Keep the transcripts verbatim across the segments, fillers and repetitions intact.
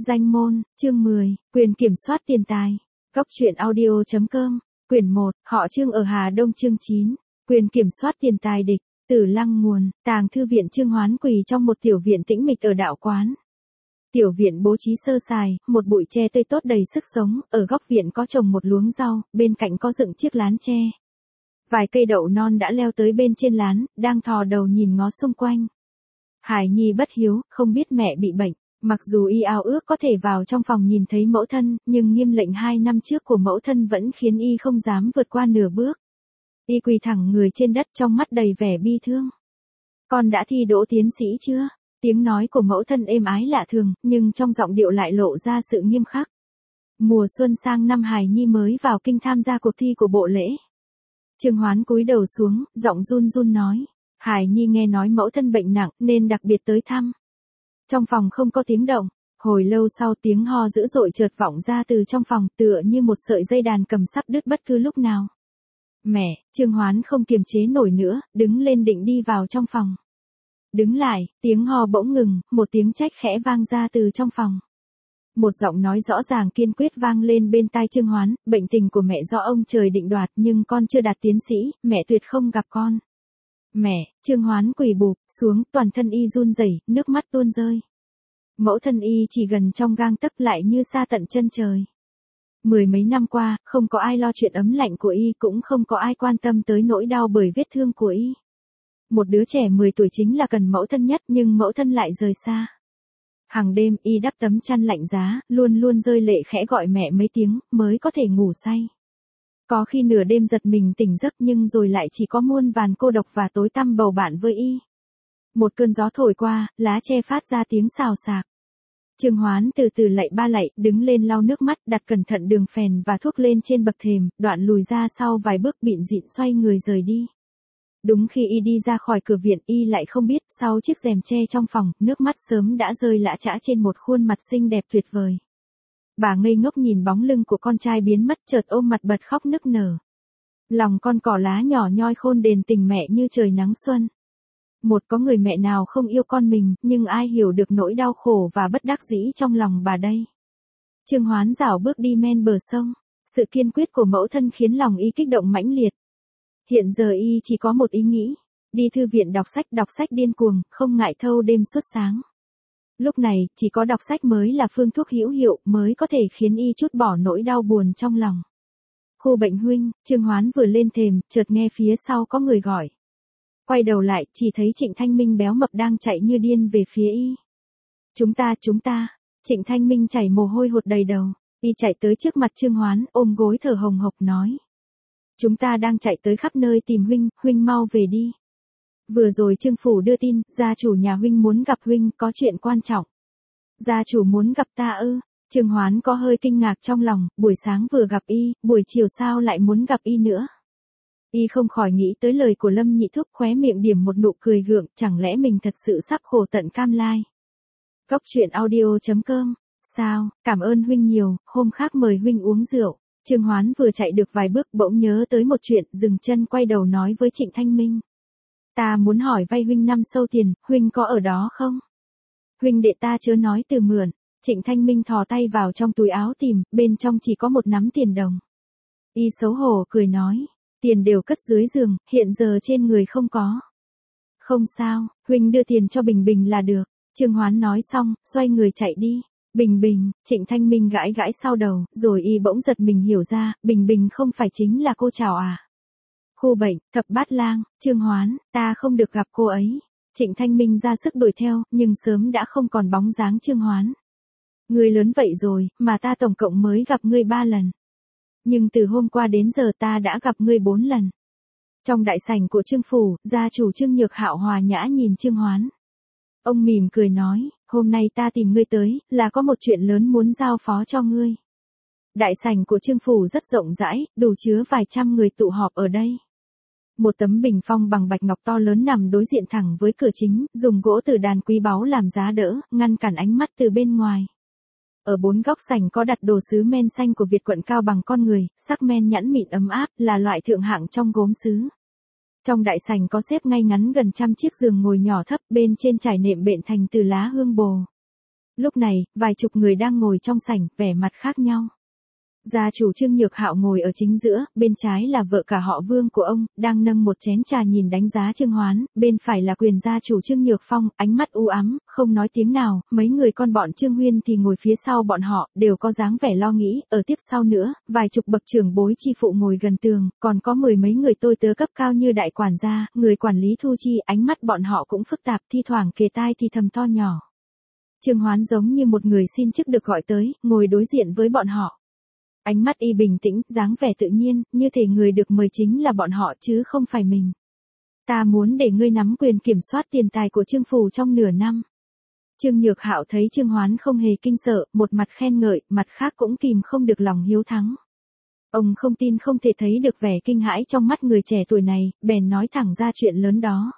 Danh môn, chương mười, quyền kiểm soát tiền tài. Góc truyện audio chấm com, quyển một, họ Trương ở Hà Đông chương chín, quyền kiểm soát tiền tài địch, Tử Lăng nguồn, tàng thư viện Trương Hoán quỳ trong một tiểu viện tĩnh mịch ở đạo quán. Tiểu viện bố trí sơ sài, một bụi tre tươi tốt đầy sức sống, ở góc viện có trồng một luống rau, bên cạnh có dựng chiếc lán tre. Vài cây đậu non đã leo tới bên trên lán, đang thò đầu nhìn ngó xung quanh. Hải Nhi bất hiếu, không biết mẹ bị bệnh. Mặc dù y ao ước có thể vào trong phòng nhìn thấy mẫu thân, nhưng nghiêm lệnh hai năm trước của mẫu thân vẫn khiến y không dám vượt qua nửa bước. Y quỳ thẳng người trên đất trong mắt đầy vẻ bi thương. Con đã thi đỗ tiến sĩ chưa? Tiếng nói của mẫu thân êm ái lạ thường, nhưng trong giọng điệu lại lộ ra sự nghiêm khắc. Mùa xuân sang năm Hải Nhi mới vào kinh tham gia cuộc thi của bộ lễ. Trương Hoán cúi đầu xuống, giọng run run nói. Hải Nhi nghe nói mẫu thân bệnh nặng nên đặc biệt tới thăm. Trong phòng không có tiếng động, hồi lâu sau tiếng ho dữ dội chợt vọng ra từ trong phòng tựa như một sợi dây đàn cầm sắp đứt bất cứ lúc nào. Mẹ, Trương Hoán không kiềm chế nổi nữa, đứng lên định đi vào trong phòng. Đứng lại, tiếng ho bỗng ngừng, một tiếng trách khẽ vang ra từ trong phòng. Một giọng nói rõ ràng kiên quyết vang lên bên tai Trương Hoán, bệnh tình của mẹ do ông trời định đoạt nhưng con chưa đạt tiến sĩ, mẹ tuyệt không gặp con. Mẹ, Trương Hoán quỳ bụp xuống, toàn thân y run rẩy, nước mắt tuôn rơi. Mẫu thân y chỉ gần trong gang tấc lại như xa tận chân trời. Mười mấy năm qua, không có ai lo chuyện ấm lạnh của y, cũng không có ai quan tâm tới nỗi đau bởi vết thương của y. Một đứa trẻ mười tuổi chính là cần mẫu thân nhất, nhưng mẫu thân lại rời xa. Hàng đêm y đắp tấm chăn lạnh giá, luôn luôn rơi lệ khẽ gọi mẹ mấy tiếng, mới có thể ngủ say. Có khi nửa đêm giật mình tỉnh giấc nhưng rồi lại chỉ có muôn vàn cô độc và tối tăm bầu bạn với y. Một cơn gió thổi qua, lá tre phát ra tiếng xào xạc. Trương Hoán từ từ lạy ba lạy, đứng lên lau nước mắt, đặt cẩn thận đường phèn và thuốc lên trên bậc thềm, đoạn lùi ra sau vài bước bịn dịn xoay người rời đi. Đúng khi y đi ra khỏi cửa viện, y lại không biết, sau chiếc rèm tre trong phòng, nước mắt sớm đã rơi lã chã trên một khuôn mặt xinh đẹp tuyệt vời. Bà ngây ngốc nhìn bóng lưng của con trai biến mất, chợt ôm mặt bật khóc nức nở. Lòng con cỏ lá nhỏ nhoi khôn đền tình mẹ như trời nắng xuân. Một có người mẹ nào không yêu con mình, nhưng ai hiểu được nỗi đau khổ và bất đắc dĩ trong lòng bà đây. Trương Hoán rảo bước đi men bờ sông, sự kiên quyết của mẫu thân khiến lòng y kích động mãnh liệt. Hiện giờ y chỉ có một ý nghĩ, đi thư viện đọc sách, đọc sách điên cuồng, không ngại thâu đêm suốt sáng. Lúc này, chỉ có đọc sách mới là phương thuốc hữu hiệu, mới có thể khiến y trút bỏ nỗi đau buồn trong lòng. Khu bệnh huynh, Trương Hoán vừa lên thềm, chợt nghe phía sau có người gọi. Quay đầu lại, chỉ thấy Trịnh Thanh Minh béo mập đang chạy như điên về phía y. Chúng ta, chúng ta, Trịnh Thanh Minh chảy mồ hôi hột đầy đầu, y chạy tới trước mặt Trương Hoán, ôm gối thở hồng hộc nói. Chúng ta đang chạy tới khắp nơi tìm huynh, huynh mau về đi. Vừa rồi Trương Phủ đưa tin, gia chủ nhà huynh muốn gặp huynh, có chuyện quan trọng. Gia chủ muốn gặp ta ư? Trương Hoán có hơi kinh ngạc trong lòng, buổi sáng vừa gặp y, buổi chiều sao lại muốn gặp y nữa? Y không khỏi nghĩ tới lời của Lâm Nhị Thúc, khóe miệng điểm một nụ cười gượng, chẳng lẽ mình thật sự sắp khổ tận cam lai. Góc truyện audio chấm com, sao, cảm ơn huynh nhiều, hôm khác mời huynh uống rượu. Trương Hoán vừa chạy được vài bước bỗng nhớ tới một chuyện, dừng chân quay đầu nói với Trịnh Thanh Minh. Ta muốn hỏi vay huynh năm sâu tiền, huynh có ở đó không? Huynh đệ ta chớ nói từ mượn. Trịnh Thanh Minh thò tay vào trong túi áo tìm, bên trong chỉ có một nắm tiền đồng. Y xấu hổ cười nói, tiền đều cất dưới giường, hiện giờ trên người không có. Không sao, huynh đưa tiền cho Bình Bình là được. Trương Hoán nói xong, xoay người chạy đi. Bình Bình, Trịnh Thanh Minh gãi gãi sau đầu, rồi y bỗng giật mình hiểu ra, Bình Bình không phải chính là cô Trào à? Khu bệnh, Thập Bát Lang, Trương Hoán, ta không được gặp cô ấy. Trịnh Thanh Minh ra sức đuổi theo, nhưng sớm đã không còn bóng dáng Trương Hoán. Ngươi lớn vậy rồi, mà ta tổng cộng mới gặp ngươi ba lần. Nhưng từ hôm qua đến giờ ta đã gặp ngươi bốn lần. Trong đại sảnh của Trương Phủ, gia chủ Trương Nhược Hạo hòa nhã nhìn Trương Hoán. Ông mỉm cười nói, hôm nay ta tìm ngươi tới, là có một chuyện lớn muốn giao phó cho ngươi. Đại sảnh của Trương Phủ rất rộng rãi, đủ chứa vài trăm người tụ họp ở đây. Một tấm bình phong bằng bạch ngọc to lớn nằm đối diện thẳng với cửa chính, dùng gỗ từ đàn quý báu làm giá đỡ, ngăn cản ánh mắt từ bên ngoài. Ở bốn góc sảnh có đặt đồ sứ men xanh của Việt quận cao bằng con người, sắc men nhẵn mịn ấm áp, là loại thượng hạng trong gốm sứ. Trong đại sảnh có xếp ngay ngắn gần trăm chiếc giường ngồi nhỏ thấp, bên trên trải nệm bện thành từ lá hương bồ. Lúc này, vài chục người đang ngồi trong sảnh, vẻ mặt khác nhau. Gia chủ Trương Nhược Hạo ngồi ở chính giữa, bên trái là vợ cả họ Vương của ông, đang nâng một chén trà nhìn đánh giá Trương Hoán, bên phải là quyền gia chủ Trương Nhược Phong, ánh mắt u ám, không nói tiếng nào, mấy người con bọn Trương Huyên thì ngồi phía sau bọn họ, đều có dáng vẻ lo nghĩ, ở tiếp sau nữa, vài chục bậc trưởng bối chi phụ ngồi gần tường, còn có mười mấy người tôi tớ cấp cao như đại quản gia, người quản lý thu chi, ánh mắt bọn họ cũng phức tạp, thi thoảng kề tai thì thầm to nhỏ. Trương Hoán giống như một người xin chức được gọi tới, ngồi đối diện với bọn họ. Ánh mắt y bình tĩnh, dáng vẻ tự nhiên, như thể người được mời chính là bọn họ chứ không phải mình. Ta muốn để ngươi nắm quyền kiểm soát tiền tài của Trương phủ trong nửa năm. Trương Nhược Hạo thấy Trương Hoán không hề kinh sợ, một mặt khen ngợi, mặt khác cũng kìm không được lòng hiếu thắng. Ông không tin không thể thấy được vẻ kinh hãi trong mắt người trẻ tuổi này, bèn nói thẳng ra chuyện lớn đó.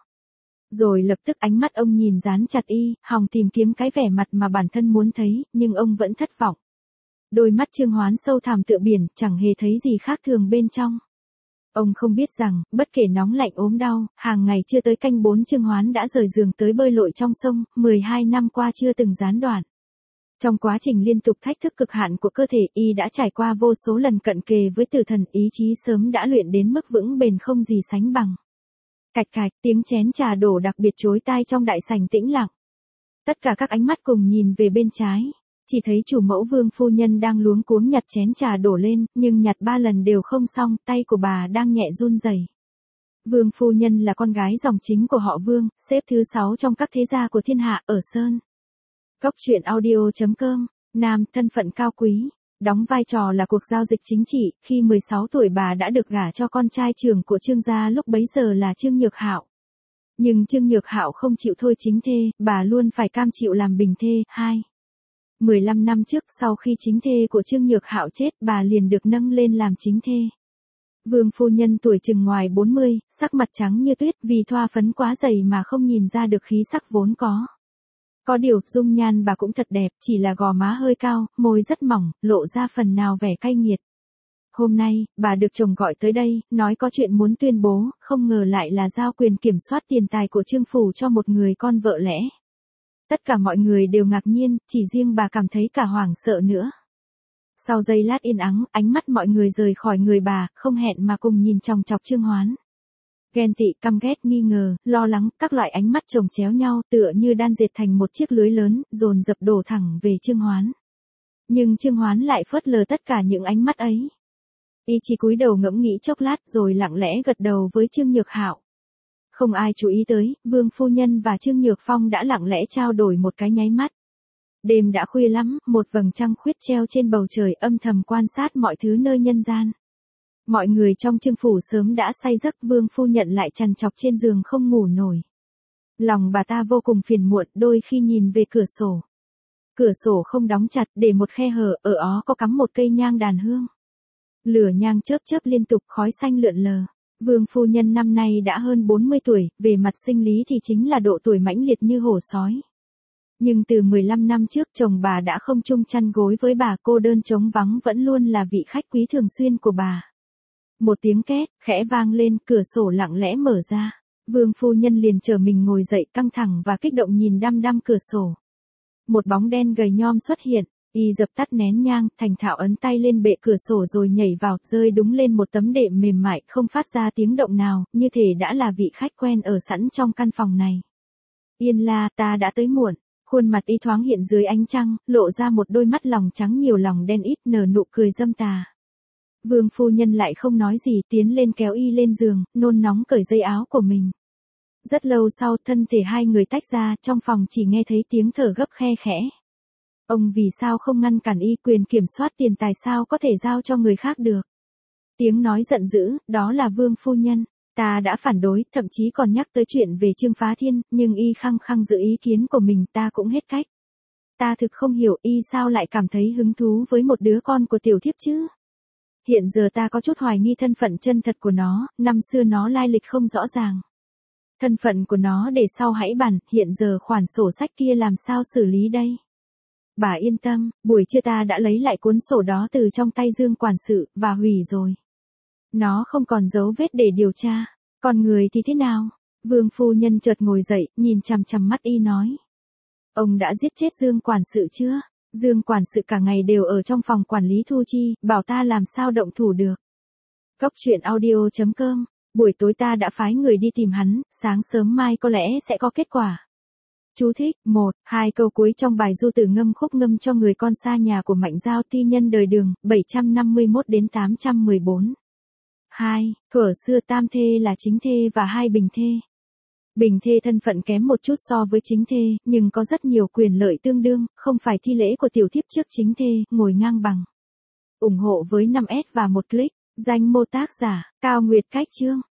Rồi lập tức ánh mắt ông nhìn dán chặt y, hòng tìm kiếm cái vẻ mặt mà bản thân muốn thấy, nhưng ông vẫn thất vọng. Đôi mắt Trương Hoán sâu thẳm tựa biển, chẳng hề thấy gì khác thường bên trong. Ông không biết rằng, bất kể nóng lạnh ốm đau, hàng ngày chưa tới canh bốn Trương Hoán đã rời giường tới bơi lội trong sông, mười hai năm qua chưa từng gián đoạn. Trong quá trình liên tục thách thức cực hạn của cơ thể, y đã trải qua vô số lần cận kề với tử thần, ý chí sớm đã luyện đến mức vững bền không gì sánh bằng. Cạch cạch, tiếng chén trà đổ đặc biệt chói tai trong đại sảnh tĩnh lặng. Tất cả các ánh mắt cùng nhìn về bên trái. Chỉ thấy chủ mẫu Vương phu nhân đang luống cuống nhặt chén trà đổ lên, nhưng nhặt ba lần đều không xong, tay của bà đang nhẹ run rẩy. Vương phu nhân là con gái dòng chính của họ Vương, xếp thứ sáu trong các thế gia của thiên hạ, ở Sơn. Góc truyện audio chấm com, nam, thân phận cao quý, đóng vai trò là cuộc giao dịch chính trị, khi mười sáu tuổi bà đã được gả cho con trai trưởng của Trương gia lúc bấy giờ là Trương Nhược Hạo. Nhưng Trương Nhược Hạo không chịu thôi chính thê, bà luôn phải cam chịu làm bình thê. Hai mười lăm năm trước, sau khi chính thê của Trương Nhược Hạo chết, bà liền được nâng lên làm chính thê. Vương phu nhân tuổi chừng ngoài bốn mươi, sắc mặt trắng như tuyết, vì thoa phấn quá dày mà không nhìn ra được khí sắc vốn có. Có điều, dung nhan bà cũng thật đẹp, chỉ là gò má hơi cao, môi rất mỏng, lộ ra phần nào vẻ cay nghiệt. Hôm nay, bà được chồng gọi tới đây, nói có chuyện muốn tuyên bố, không ngờ lại là giao quyền kiểm soát tiền tài của Trương phủ cho một người con vợ lẽ. Tất cả mọi người đều ngạc nhiên, chỉ riêng bà cảm thấy cả hoảng sợ nữa. Sau giây lát yên ắng, ánh mắt mọi người rời khỏi người bà, không hẹn mà cùng nhìn chòng chọc Trương Hoán. Ghen tị, căm ghét, nghi ngờ, lo lắng, các loại ánh mắt chồng chéo nhau, tựa như đan dệt thành một chiếc lưới lớn, dồn dập đổ thẳng về Trương Hoán. Nhưng Trương Hoán lại phớt lờ tất cả những ánh mắt ấy. Y chỉ cúi đầu ngẫm nghĩ chốc lát rồi lặng lẽ gật đầu với Trương Nhược Hạo. Không ai chú ý tới, Vương phu nhân và Trương Nhược Phong đã lặng lẽ trao đổi một cái nháy mắt. Đêm đã khuya lắm, một vầng trăng khuyết treo trên bầu trời, âm thầm quan sát mọi thứ nơi nhân gian. Mọi người trong Trương phủ sớm đã say giấc, Vương phu nhận lại trằn trọc trên giường không ngủ nổi. Lòng bà ta vô cùng phiền muộn, đôi khi nhìn về cửa sổ. Cửa sổ không đóng chặt, để một khe hở, ở đó có cắm một cây nhang đàn hương. Lửa nhang chớp chớp liên tục, khói xanh lượn lờ. Vương phu nhân năm nay đã hơn bốn mươi tuổi, về mặt sinh lý thì chính là độ tuổi mãnh liệt như hổ sói. Nhưng từ mười lăm năm trước, chồng bà đã không chung chăn gối với bà, cô đơn trống vắng vẫn luôn là vị khách quý thường xuyên của bà. Một tiếng két, khẽ vang lên, cửa sổ lặng lẽ mở ra. Vương phu nhân liền trở mình ngồi dậy, căng thẳng và kích động nhìn đăm đăm cửa sổ. Một bóng đen gầy nhom xuất hiện. Y dập tắt nén nhang, thành thạo ấn tay lên bệ cửa sổ rồi nhảy vào, rơi đúng lên một tấm đệm mềm mại, không phát ra tiếng động nào, như thể đã là vị khách quen ở sẵn trong căn phòng này. Yên la, ta đã tới muộn. Khuôn mặt y thoáng hiện dưới ánh trăng, lộ ra một đôi mắt lòng trắng nhiều lòng đen ít, nở nụ cười dâm tà. Vương phu nhân lại không nói gì, tiến lên kéo y lên giường, nôn nóng cởi dây áo của mình. Rất lâu sau, thân thể hai người tách ra, trong phòng chỉ nghe thấy tiếng thở gấp khe khẽ. Ông vì sao không ngăn cản y, quyền kiểm soát tiền tài sao có thể giao cho người khác được. Tiếng nói giận dữ, đó là Vương phu nhân. Ta đã phản đối, thậm chí còn nhắc tới chuyện về Trương Phá Thiên, nhưng y khăng khăng giữ ý kiến của mình, ta cũng hết cách. Ta thực không hiểu y sao lại cảm thấy hứng thú với một đứa con của tiểu thiếp chứ. Hiện giờ ta có chút hoài nghi thân phận chân thật của nó, năm xưa nó lai lịch không rõ ràng. Thân phận của nó để sau hãy bàn, hiện giờ khoản sổ sách kia làm sao xử lý đây. Bà yên tâm, buổi trưa ta đã lấy lại cuốn sổ đó từ trong tay Dương quản sự, và hủy rồi. Nó không còn dấu vết để điều tra. Còn người thì thế nào? Vương phu nhân chợt ngồi dậy, nhìn chằm chằm mắt y nói. Ông đã giết chết Dương quản sự chưa? Dương quản sự cả ngày đều ở trong phòng quản lý thu chi, bảo ta làm sao động thủ được. Cốc truyện audio chấm com. Buổi tối ta đã phái người đi tìm hắn, sáng sớm mai có lẽ sẽ có kết quả. Chú thích, một, hai câu cuối trong bài du tử ngâm khúc ngâm cho người con xa nhà của Mạnh Giao thi nhân đời Đường, bảy trăm năm mươi mốt đến tám trăm mười bốn. hai, thuở xưa tam thê là chính thê và hai bình thê. Bình thê thân phận kém một chút so với chính thê, nhưng có rất nhiều quyền lợi tương đương, không phải thi lễ của tiểu thiếp trước chính thê, ngồi ngang bằng. ủng hộ với năm S và một click, danh mô tác giả, Cao Nguyệt Cách Chương.